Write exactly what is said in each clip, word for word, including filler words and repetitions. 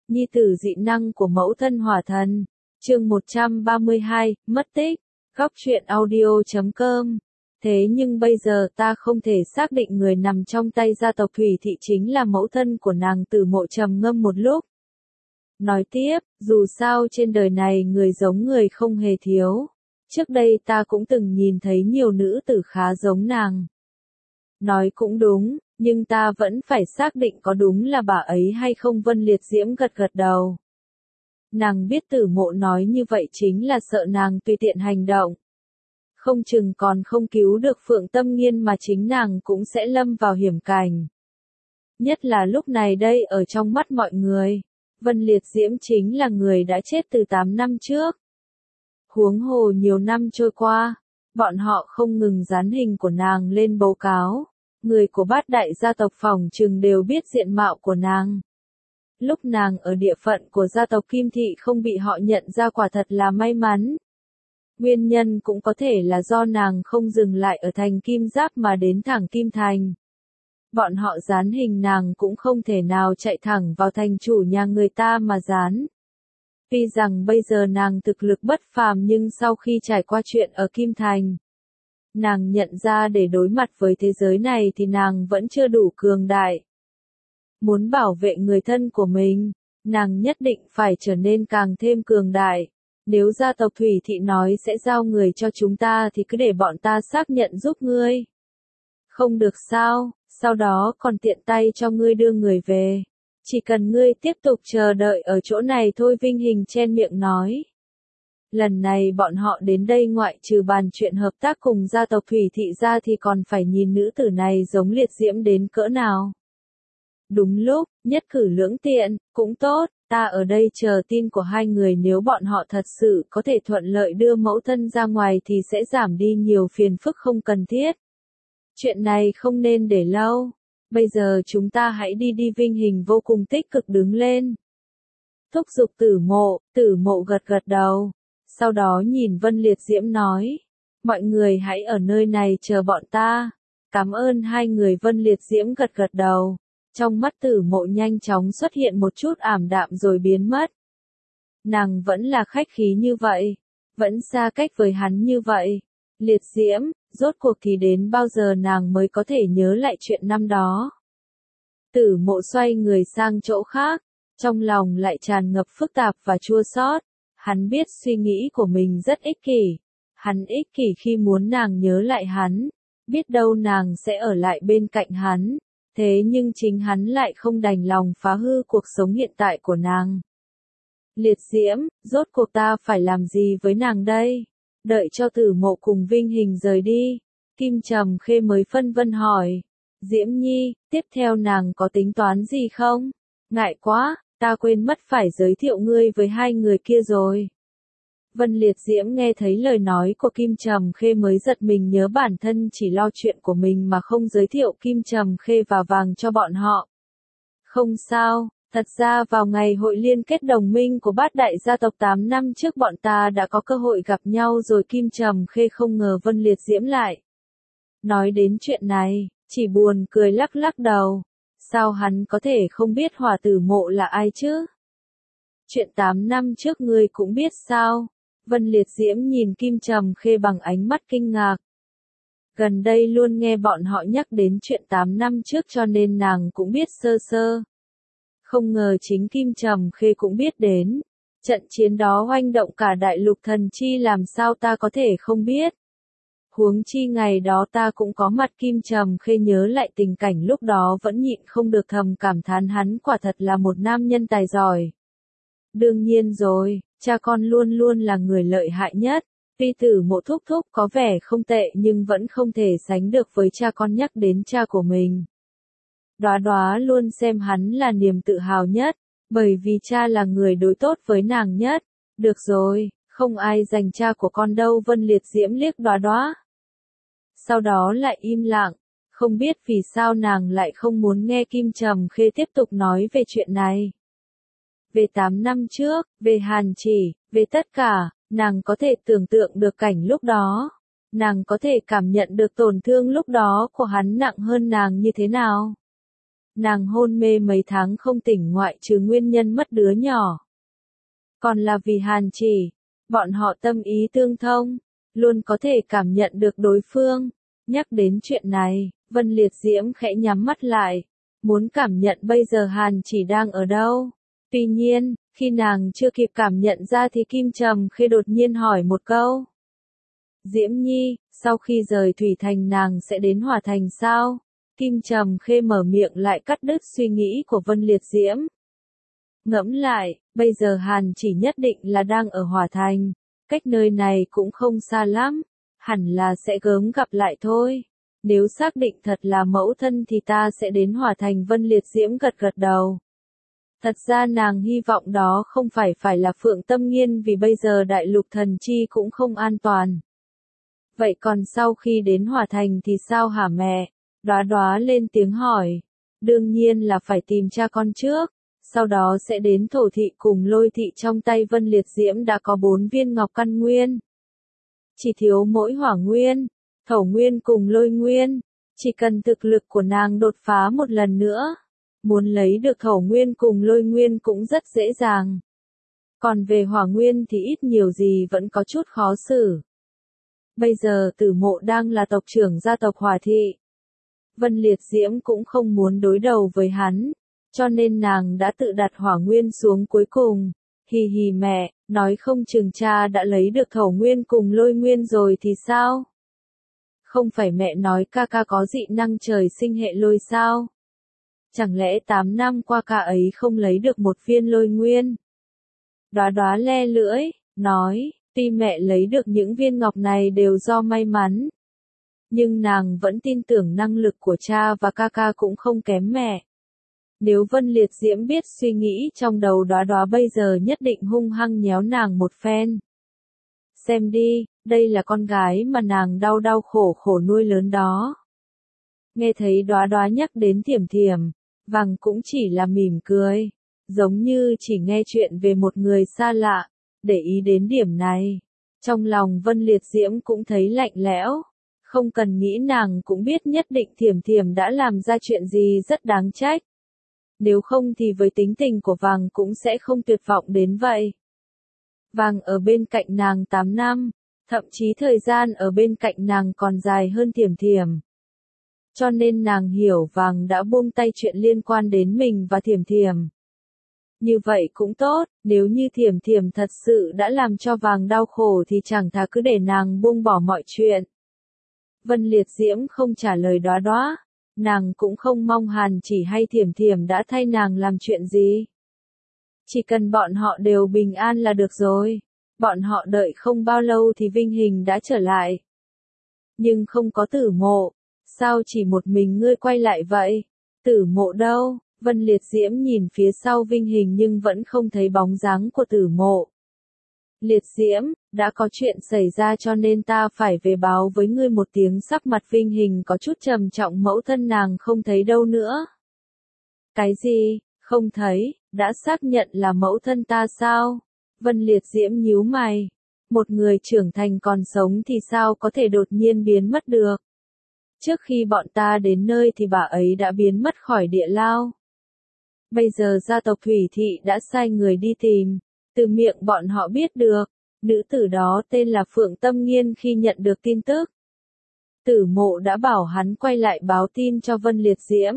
nhi tử dị năng của mẫu thân hỏa thần. Chương một trăm ba mươi hai, mất tích. Góc truyện audio chấm com. Thế nhưng bây giờ ta không thể xác định người nằm trong tay gia tộc Thủy Thị chính là mẫu thân của nàng. Tử Mộ trầm ngâm một lúc. Nói tiếp, dù sao trên đời này người giống người không hề thiếu. Trước đây ta cũng từng nhìn thấy nhiều nữ tử khá giống nàng. Nói cũng đúng, nhưng ta vẫn phải xác định có đúng là bà ấy hay không. Vân Liệt Diễm gật gật đầu. Nàng biết Tử Mộ nói như vậy chính là sợ nàng tùy tiện hành động. Không chừng còn không cứu được Phượng Tâm Nghiên mà chính nàng cũng sẽ lâm vào hiểm cảnh. Nhất là lúc này đây ở trong mắt mọi người, Vân Liệt Diễm chính là người đã chết từ tám năm trước. Huống hồ nhiều năm trôi qua, bọn họ không ngừng dán hình của nàng lên báo cáo. Người của bát đại gia tộc phỏng chừng đều biết diện mạo của nàng. Lúc nàng ở địa phận của gia tộc Kim Thị không bị họ nhận ra quả thật là may mắn. Nguyên nhân cũng có thể là do nàng không dừng lại ở thành Kim Giáp mà đến thẳng Kim Thành. Bọn họ dán hình nàng cũng không thể nào chạy thẳng vào thành chủ nhà người ta mà dán. Tuy rằng bây giờ nàng thực lực bất phàm nhưng sau khi trải qua chuyện ở Kim Thành, nàng nhận ra để đối mặt với thế giới này thì nàng vẫn chưa đủ cường đại. Muốn bảo vệ người thân của mình, nàng nhất định phải trở nên càng thêm cường đại. Nếu gia tộc Thủy Thị nói sẽ giao người cho chúng ta thì cứ để bọn ta xác nhận giúp ngươi. Không được sao, sau đó còn tiện tay cho ngươi đưa người về. Chỉ cần ngươi tiếp tục chờ đợi ở chỗ này thôi. Vinh Hình chen miệng nói. Lần này bọn họ đến đây ngoại trừ bàn chuyện hợp tác cùng gia tộc Thủy Thị ra thì còn phải nhìn nữ tử này giống Liệt Diễm đến cỡ nào. Đúng lúc, nhất cử lưỡng tiện, cũng tốt, ta ở đây chờ tin của hai người. Nếu bọn họ thật sự có thể thuận lợi đưa mẫu thân ra ngoài thì sẽ giảm đi nhiều phiền phức không cần thiết. Chuyện này không nên để lâu. Bây giờ chúng ta hãy đi đi. Vinh Hình vô cùng tích cực đứng lên. Thúc giục Tử Mộ, Tử Mộ gật gật đầu. Sau đó nhìn Vân Liệt Diễm nói. Mọi người hãy ở nơi này chờ bọn ta. Cảm ơn hai người. Vân Liệt Diễm gật gật đầu. Trong mắt Tử Mộ nhanh chóng xuất hiện một chút ảm đạm rồi biến mất. Nàng vẫn là khách khí như vậy. Vẫn xa cách với hắn như vậy. Liệt Diễm, rốt cuộc thì đến bao giờ nàng mới có thể nhớ lại chuyện năm đó. Tử Mộ xoay người sang chỗ khác. Trong lòng lại tràn ngập phức tạp và chua xót. Hắn biết suy nghĩ của mình rất ích kỷ. Hắn ích kỷ khi muốn nàng nhớ lại hắn. Biết đâu nàng sẽ ở lại bên cạnh hắn. Thế nhưng chính hắn lại không đành lòng phá hư cuộc sống hiện tại của nàng. Liệt Diễm, rốt cuộc ta phải làm gì với nàng đây? Đợi cho Tử Mộ cùng Vinh Hình rời đi, Kim Trầm Khê mới phân vân hỏi. Diễm Nhi, tiếp theo nàng có tính toán gì không? Ngại quá, ta quên mất phải giới thiệu ngươi với hai người kia rồi. Vân Liệt Diễm nghe thấy lời nói của Kim Trầm Khê mới giật mình, nhớ bản thân chỉ lo chuyện của mình mà không giới thiệu Kim Trầm Khê và Vàng cho bọn họ. Không sao, thật ra vào ngày hội liên kết đồng minh của bát đại gia tộc tám năm trước bọn ta đã có cơ hội gặp nhau rồi. Kim Trầm Khê không ngờ Vân Liệt Diễm lại nói đến chuyện này, chỉ buồn cười lắc lắc đầu. Sao hắn có thể không biết Hỏa Tử Mộ là ai chứ? Chuyện tám năm trước ngươi cũng biết sao? Vân Liệt Diễm nhìn Kim Trầm Khê bằng ánh mắt kinh ngạc. Gần đây luôn nghe bọn họ nhắc đến chuyện tám năm trước cho nên nàng cũng biết sơ sơ. Không ngờ chính Kim Trầm Khê cũng biết đến. Trận chiến đó oanh động cả đại lục thần chi, làm sao ta có thể không biết. Huống chi ngày đó ta cũng có mặt. Kim Trầm Khê nhớ lại tình cảnh lúc đó vẫn nhịn không được thầm cảm thán hắn quả thật là một nam nhân tài giỏi. Đương nhiên rồi, cha con luôn luôn là người lợi hại nhất. Tuy Tử Mộ thúc thúc có vẻ không tệ nhưng vẫn không thể sánh được với cha con. Nhắc đến cha của mình, Đóa Đóa luôn xem hắn là niềm tự hào nhất, bởi vì cha là người đối tốt với nàng nhất. Được rồi, không ai giành cha của con đâu. Vân Liệt Diễm liếc Đóa Đóa. Sau đó lại im lặng, không biết vì sao nàng lại không muốn nghe Kim Trầm Khê tiếp tục nói về chuyện này. Về tám năm trước, về Hàn Chỉ, về tất cả, nàng có thể tưởng tượng được cảnh lúc đó. Nàng có thể cảm nhận được tổn thương lúc đó của hắn nặng hơn nàng như thế nào. nàng hôn mê mấy tháng không tỉnh ngoại trừ nguyên nhân mất đứa nhỏ. Còn là vì Hàn Chỉ, bọn họ tâm ý tương thông, luôn có thể cảm nhận được đối phương. Nhắc đến chuyện này, Vân Liệt Diễm khẽ nhắm mắt lại, muốn cảm nhận bây giờ Hàn Chỉ đang ở đâu. Tuy nhiên, khi nàng chưa kịp cảm nhận ra thì Kim Trầm Khê đột nhiên hỏi một câu. Diễm Nhi, sau khi rời Thủy Thành nàng sẽ đến Hỏa Thành sao? Kim Trầm Khê mở miệng lại cắt đứt suy nghĩ của Vân Liệt Diễm. Ngẫm lại, bây giờ Hàn Chỉ nhất định là đang ở Hỏa Thành, cách nơi này cũng không xa lắm, hẳn là sẽ gớm gặp lại thôi. Nếu xác định thật là mẫu thân thì ta sẽ đến Hỏa Thành. Vân Liệt Diễm gật gật đầu. Thật ra nàng hy vọng đó không phải phải là Phượng Tâm Nghiên vì bây giờ đại lục thần chi cũng không an toàn. Vậy còn sau khi đến Hỏa Thành thì sao hả mẹ? Đóa Đóa lên tiếng hỏi. Đương nhiên là phải tìm cha con trước, sau đó sẽ đến Thổ Thị cùng Lôi Thị. Trong tay Vân Liệt Diễm đã có bốn viên ngọc căn nguyên. Chỉ thiếu mỗi hỏa nguyên, thổ nguyên cùng lôi nguyên. Chỉ cần thực lực của nàng đột phá một lần nữa, muốn lấy được thổ nguyên cùng lôi nguyên cũng rất dễ dàng. Còn về hỏa nguyên thì ít nhiều gì vẫn có chút khó xử. Bây giờ Tử Mộ đang là tộc trưởng gia tộc Hỏa Thị. Vân Liệt Diễm cũng không muốn đối đầu với hắn, cho nên nàng đã tự đặt hỏa nguyên xuống cuối cùng. Hì hì mẹ, nói không chừng cha đã lấy được thổ nguyên cùng lôi nguyên rồi thì sao? Không phải mẹ nói ca ca có dị năng trời sinh hệ lôi sao? Chẳng lẽ tám năm qua ca ấy không lấy được một viên lôi nguyên? Đóa Đóa le lưỡi, nói, tuy mẹ lấy được những viên ngọc này đều do may mắn, nhưng nàng vẫn tin tưởng năng lực của cha và ca ca cũng không kém mẹ. Nếu Vân Liệt Diễm biết suy nghĩ trong đầu Đóa Đóa bây giờ nhất định hung hăng nhéo nàng một phen. Xem đi, đây là con gái mà nàng đau đau khổ khổ nuôi lớn đó. Nghe thấy Đóa Đóa nhắc đến Thiểm Thiểm, Vàng cũng chỉ là mỉm cười, giống như chỉ nghe chuyện về một người xa lạ. Để ý đến điểm này, trong lòng Vân Liệt Diễm cũng thấy lạnh lẽo. Không cần nghĩ nàng cũng biết nhất định Thiểm Thiểm đã làm ra chuyện gì rất đáng trách. Nếu không thì với tính tình của Vàng cũng sẽ không tuyệt vọng đến vậy. Vàng ở bên cạnh nàng tám năm, thậm chí thời gian ở bên cạnh nàng còn dài hơn Thiểm Thiểm. Cho nên nàng hiểu Vàng đã buông tay chuyện liên quan đến mình và Thiểm Thiểm. Như vậy cũng tốt, nếu như Thiểm Thiểm thật sự đã làm cho Vàng đau khổ thì chẳng thà cứ để nàng buông bỏ mọi chuyện. Vân Liệt Diễm không trả lời Đóa Đóa, nàng cũng không mong Hàn Chỉ hay Thiểm Thiểm đã thay nàng làm chuyện gì. Chỉ cần bọn họ đều bình an là được rồi. Bọn họ đợi không bao lâu thì Vinh Hình đã trở lại. Nhưng không có Tử Mộ, sao chỉ một mình ngươi quay lại vậy? Tử Mộ đâu? Vân Liệt Diễm nhìn phía sau Vinh Hình nhưng vẫn không thấy bóng dáng của Tử Mộ. Liệt Diễm, đã có chuyện xảy ra cho nên ta phải về báo với ngươi một tiếng. Sắc mặt Vinh Hình có chút trầm trọng. Mẫu thân nàng không thấy đâu nữa. Cái gì, không thấy, đã xác nhận là mẫu thân ta sao? Vân Liệt Diễm nhíu mày. Một người trưởng thành còn sống thì sao có thể đột nhiên biến mất được? Trước khi bọn ta đến nơi thì bà ấy đã biến mất khỏi địa lao. Bây giờ gia tộc Thủy Thị đã sai người đi tìm. Từ miệng bọn họ biết được, nữ tử đó tên là Phượng Tâm Nghiên. Khi nhận được tin tức, Tử Mộ đã bảo hắn quay lại báo tin cho Vân Liệt Diễm.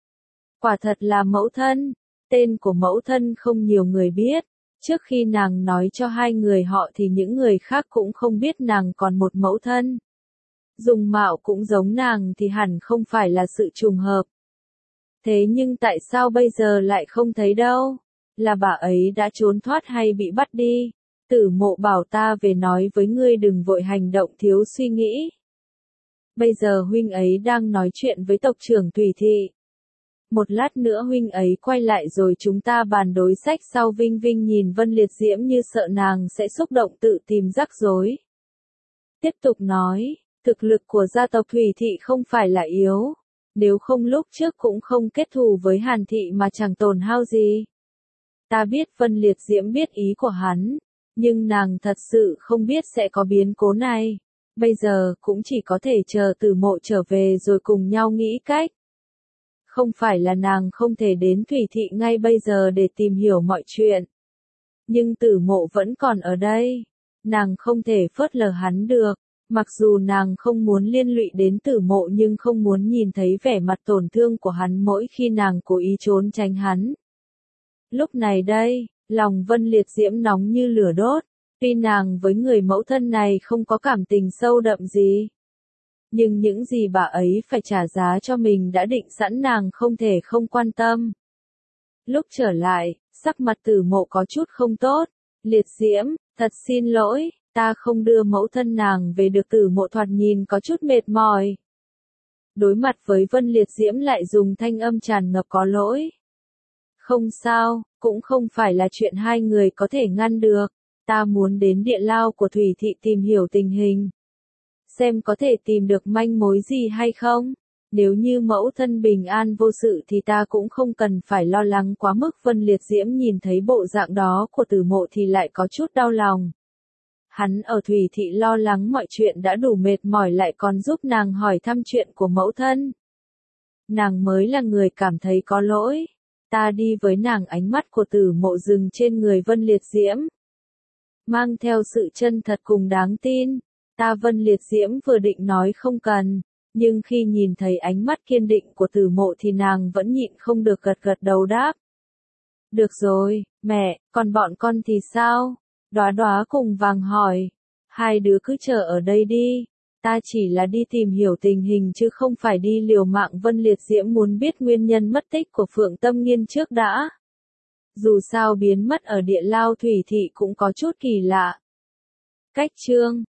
Quả thật là mẫu thân, tên của mẫu thân không nhiều người biết. Trước khi nàng nói cho hai người họ thì những người khác cũng không biết nàng còn một mẫu thân. Dùng mạo cũng giống nàng thì hẳn không phải là sự trùng hợp. Thế nhưng tại sao bây giờ lại không thấy đâu? Là bà ấy đã trốn thoát hay bị bắt đi? Tử Mộ bảo ta về nói với ngươi đừng vội hành động thiếu suy nghĩ. Bây giờ huynh ấy đang nói chuyện với tộc trưởng Thủy Thị. Một lát nữa huynh ấy quay lại rồi chúng ta bàn đối sách sau. Vinh Vinh nhìn Vân Liệt Diễm như sợ nàng sẽ xúc động tự tìm rắc rối. Tiếp tục nói, thực lực của gia tộc Thủy Thị không phải là yếu. Nếu không lúc trước cũng không kết thù với Hàn Thị mà chẳng tổn hao gì. Ta biết Vân Liệt Diễm biết ý của hắn, nhưng nàng thật sự không biết sẽ có biến cố này. Bây giờ cũng chỉ có thể chờ Tử Mộ trở về rồi cùng nhau nghĩ cách. Không phải là nàng không thể đến Thủy Thị ngay bây giờ để tìm hiểu mọi chuyện. Nhưng Tử Mộ vẫn còn ở đây. Nàng không thể phớt lờ hắn được. Mặc dù nàng không muốn liên lụy đến Tử Mộ nhưng không muốn nhìn thấy vẻ mặt tổn thương của hắn mỗi khi nàng cố ý trốn tránh hắn. Lúc này đây, lòng Vân Liệt Diễm nóng như lửa đốt. Tuy nàng với người mẫu thân này không có cảm tình sâu đậm gì. Nhưng những gì bà ấy phải trả giá cho mình đã định sẵn nàng không thể không quan tâm. Lúc trở lại, sắc mặt Tử Mộ có chút không tốt. Liệt Diễm, thật xin lỗi, ta không đưa mẫu thân nàng về được. Tử Mộ thoạt nhìn có chút mệt mỏi. Đối mặt với Vân Liệt Diễm lại dùng thanh âm tràn ngập có lỗi. Không sao, cũng không phải là chuyện hai người có thể ngăn được. Ta muốn đến địa lao của Thủy Thị tìm hiểu tình hình. Xem có thể tìm được manh mối gì hay không. Nếu như mẫu thân bình an vô sự thì ta cũng không cần phải lo lắng quá mức. Vân Liệt Diễm nhìn thấy bộ dạng đó của Tử Mộ thì lại có chút đau lòng. Hắn ở Thủy Thị lo lắng mọi chuyện đã đủ mệt mỏi lại còn giúp nàng hỏi thăm chuyện của mẫu thân. Nàng mới là người cảm thấy có lỗi. Ta đi với nàng. Ánh mắt của Tử Mộ dừng trên người Vân Liệt Diễm. Mang theo sự chân thật cùng đáng tin. Ta Vân Liệt Diễm vừa định nói không cần. Nhưng khi nhìn thấy ánh mắt kiên định của Tử Mộ thì nàng vẫn nhịn không được gật gật đầu đáp. Được rồi, mẹ, còn bọn con thì sao? Đóa Đóa cùng Vàng hỏi. Hai đứa cứ chờ ở đây đi. Ta chỉ là đi tìm hiểu tình hình chứ không phải đi liều mạng. Vân Liệt Diễm muốn biết nguyên nhân mất tích của Phượng Tâm Nghiên trước đã. Dù sao biến mất ở địa lao Thủy Thị cũng có chút kỳ lạ. Cách chương